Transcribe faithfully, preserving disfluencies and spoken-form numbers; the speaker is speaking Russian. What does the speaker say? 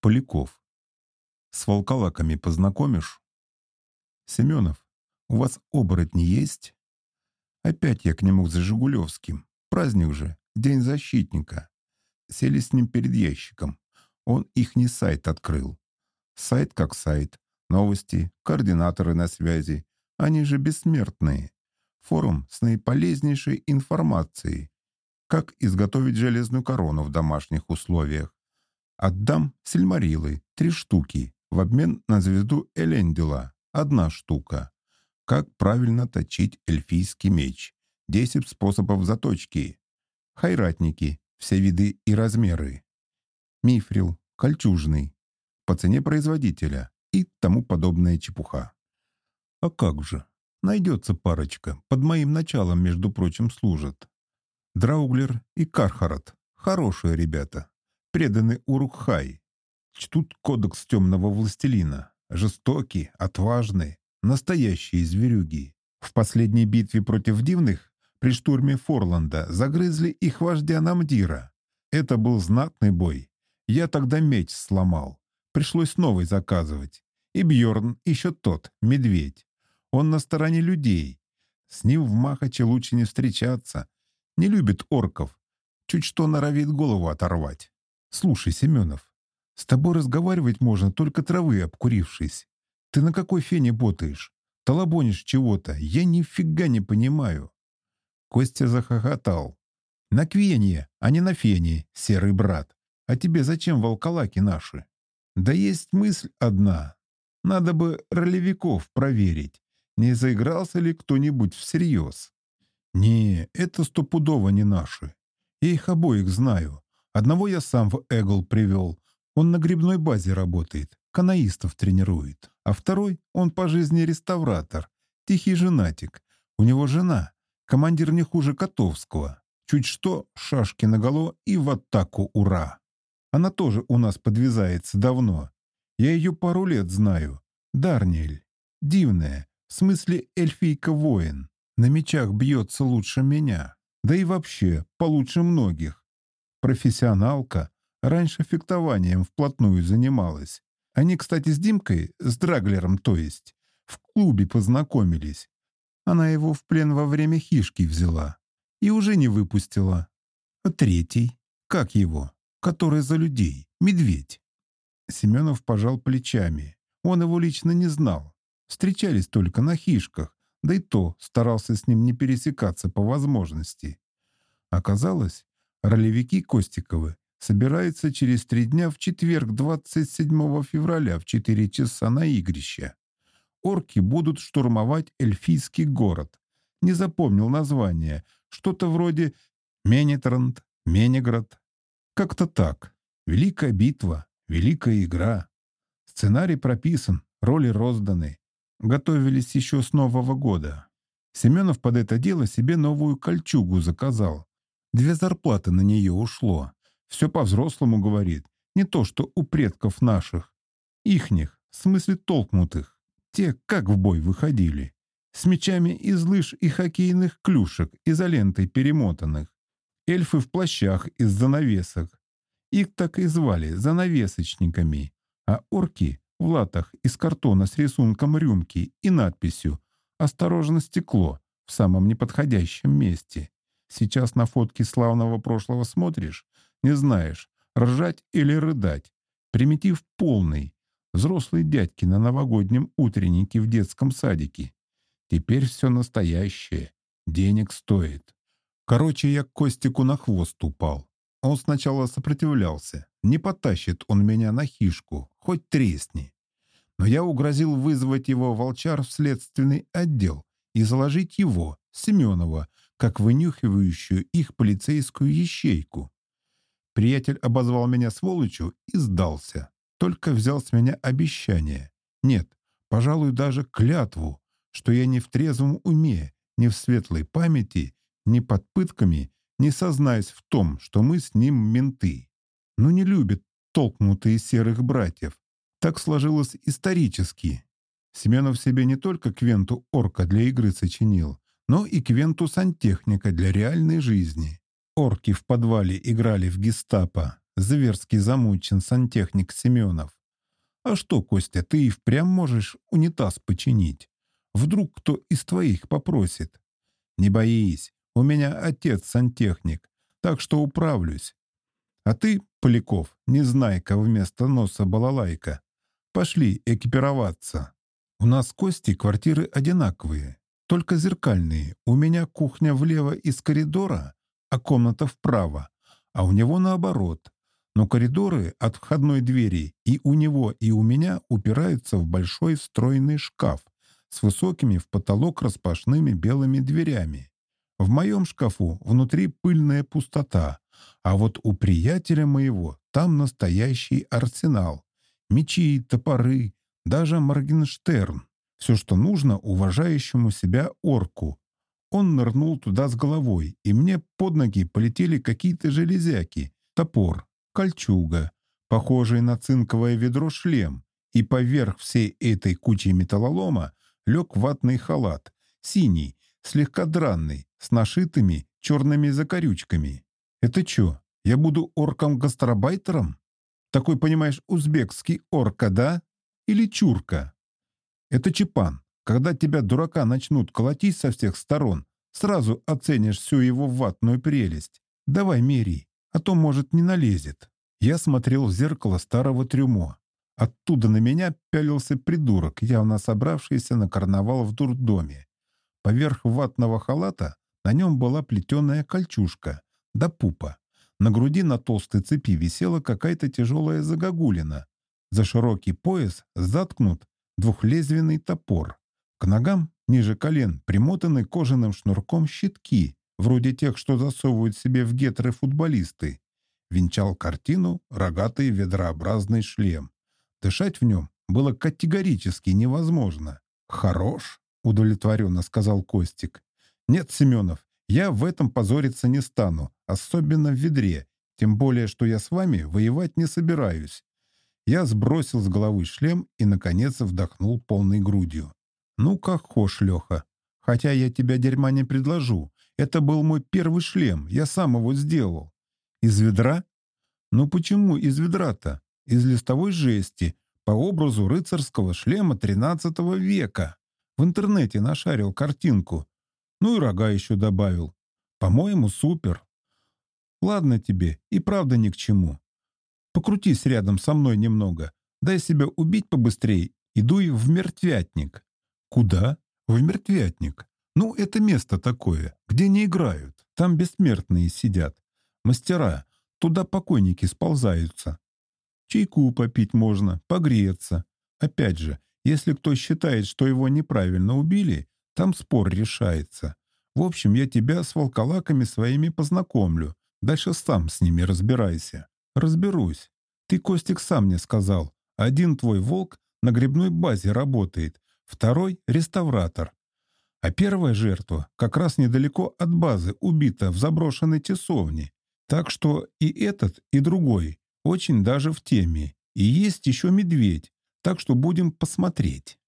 Поляков. С волколаками познакомишь? Семенов, у вас оборотни есть? Опять я к нему за Жигулевским. Праздник же, День защитника. Сели с ним перед ящиком. Он ихний сайт открыл. Сайт как сайт. Новости, координаторы на связи. Они же бессмертные. Форум с наиполезнейшей информацией. Как изготовить железную корону в домашних условиях. Отдам сильмарилы, три штуки, в обмен на звезду Элендила, одна штука. Как правильно точить эльфийский меч, десять способов заточки. Хайратники, все виды и размеры. Мифрил, кольчужный, по цене производителя и тому подобная чепуха. А как же, найдется парочка, под моим началом, между прочим, служат. Драуглер и Кархарат, хорошие ребята. Преданы Урукхай, чтут кодекс темного властелина, жестокие, отважные, настоящие зверюги. В последней битве против дивных при штурме Форланда загрызли их вождя Намдира. Это был знатный бой. Я тогда меч сломал. Пришлось новый заказывать. И Бьорн еще тот, медведь. Он на стороне людей. С ним в Махаче лучше не встречаться. Не любит орков. Чуть что норовит голову оторвать. «Слушай, Семенов, с тобой разговаривать можно, только травы обкурившись. Ты на какой фене ботаешь? Толобонишь чего-то? Я нифига не понимаю». Костя захохотал. «На квенье, а не на фене, серый брат. А тебе зачем волколаки наши?» «Да есть мысль одна. Надо бы ролевиков проверить, не заигрался ли кто-нибудь всерьез». «Не, это стопудово не наши. Я их обоих знаю. Одного я сам в Эгл привел. Он на грибной базе работает, каноистов тренирует. А второй, он по жизни реставратор, тихий женатик. У него жена, командир не хуже Котовского. Чуть что, шашки наголо и в атаку, ура! Она тоже у нас подвязается давно. Я ее пару лет знаю. Дарниэль. Дивная, в смысле эльфийка-воин. На мечах бьется лучше меня. Да и вообще, получше многих. Профессионалка, раньше фехтованием вплотную занималась. Они, кстати, с Димкой, с Драглером, то есть, в клубе познакомились. Она его в плен во время хишки взяла и уже не выпустила. А третий, как его, который за людей, медведь. Семенов пожал плечами. Он его лично не знал. Встречались только на хишках, да и то старался с ним не пересекаться по возможности. Оказалось, ролевики Костиковы собираются через три дня в четверг, двадцать седьмого февраля в четыре часа на игрище. Орки будут штурмовать эльфийский город. Не запомнил название. Что-то вроде Менетранд, Менеград. Как-то так. Великая битва, великая игра. Сценарий прописан, роли розданы. Готовились еще с Нового года. Семенов под это дело себе новую кольчугу заказал. Две зарплаты на нее ушло. Все по-взрослому говорит. Не то, что у предков наших. Ихних, в смысле толкнутых. Те как в бой выходили. С мечами из лыж и хоккейных клюшек, изолентой перемотанных. Эльфы в плащах из занавесок. Их так и звали занавесочниками. А орки в латах из картона с рисунком рюмки и надписью «Осторожно, стекло» в самом неподходящем месте. Сейчас на фотки славного прошлого смотришь, не знаешь, ржать или рыдать. Примитив полный. Взрослые дядьки на новогоднем утреннике в детском садике. Теперь все настоящее. Денег стоит. Короче, я к Костику на хвост упал. Он сначала сопротивлялся. Не потащит он меня на хишку, хоть тресни. Но я угрозил вызвать его волчар в следственный отдел и заложить его, Семенова, как вынюхивающую их полицейскую ячейку. Приятель обозвал меня сволочью и сдался. Только взял с меня обещание. Нет, пожалуй, даже клятву, что я не в трезвом уме, не в светлой памяти, ни под пытками не сознаюсь в том, что мы с ним менты. Но не любят толкнутые серых братьев. Так сложилось исторически. Семенов себе не только квенту орка для игры сочинил, но и квенту сантехника для реальной жизни. Орки в подвале играли в гестапо, зверски замучен сантехник Семенов. А что, Костя, ты и впрямь можешь унитаз починить? Вдруг кто из твоих попросит? Не боись, у меня отец сантехник, так что управлюсь. А ты, Поляков, незнайка вместо носа балалайка. Пошли экипироваться. У нас с Костей квартиры одинаковые, только зеркальные. У меня кухня влево из коридора, а комната вправо, а у него наоборот. Но коридоры от входной двери и у него, и у меня упираются в большой встроенный шкаф с высокими в потолок распашными белыми дверями. В моем шкафу внутри пыльная пустота, а вот у приятеля моего там настоящий арсенал. Мечи, топоры, даже Моргенштерн. Все, что нужно уважающему себя орку. Он нырнул туда с головой, и мне под ноги полетели какие-то железяки, топор, кольчуга, похожий на цинковое ведро шлем, и поверх всей этой кучи металлолома лег ватный халат, синий, слегка дранный, с нашитыми черными закорючками. Это что, я буду орком-гастарбайтером? Такой, понимаешь, узбекский орка, да? Или чурка? Это чепан. Когда тебя, дурака, начнут колотить со всех сторон, сразу оценишь всю его ватную прелесть. Давай мерей, а то, может, не налезет. Я смотрел в зеркало старого трюмо. Оттуда на меня пялился придурок, явно собравшийся на карнавал в дурдоме. Поверх ватного халата на нем была плетеная кольчужка до пупа. На груди на толстой цепи висела какая-то тяжелая загогулина. За широкий пояс заткнут двухлезвенный топор. К ногам, ниже колен, примотаны кожаным шнурком щитки, вроде тех, что засовывают себе в гетры футболисты. Венчал картину рогатый ведрообразный шлем. Дышать в нем было категорически невозможно. «Хорош», — удовлетворенно сказал Костик. «Нет, Семенов, я в этом позориться не стану, особенно в ведре, тем более, что я с вами воевать не собираюсь». Я сбросил с головы шлем и, наконец, вдохнул полной грудью. «Ну, как хошь, Леха. Хотя я тебя дерьма не предложу. Это был мой первый шлем, я сам его сделал». «Из ведра?» «Ну почему из ведра-то? Из листовой жести, по образу рыцарского шлема тринадцатого века. В интернете нашарил картинку. Ну и рога еще добавил. По-моему, супер. Ладно тебе, и правда ни к чему. Покрутись рядом со мной немного. Дай себя убить побыстрее и дуй в мертвятник». «Куда?» «В мертвятник. Ну, это место такое, где не играют. Там бессмертные сидят. Мастера. Туда покойники сползаются. Чайку попить можно, погреться. Опять же, если кто считает, что его неправильно убили, там спор решается. В общем, я тебя с волколаками своими познакомлю. Дальше сам с ними разбирайся». «Разберусь. Ты, Костик, сам мне сказал. Один твой волк на грибной базе работает, второй — реставратор. А первая жертва как раз недалеко от базы убита в заброшенной тесовне. Так что и этот, и другой очень даже в теме. И есть еще медведь, так что будем посмотреть».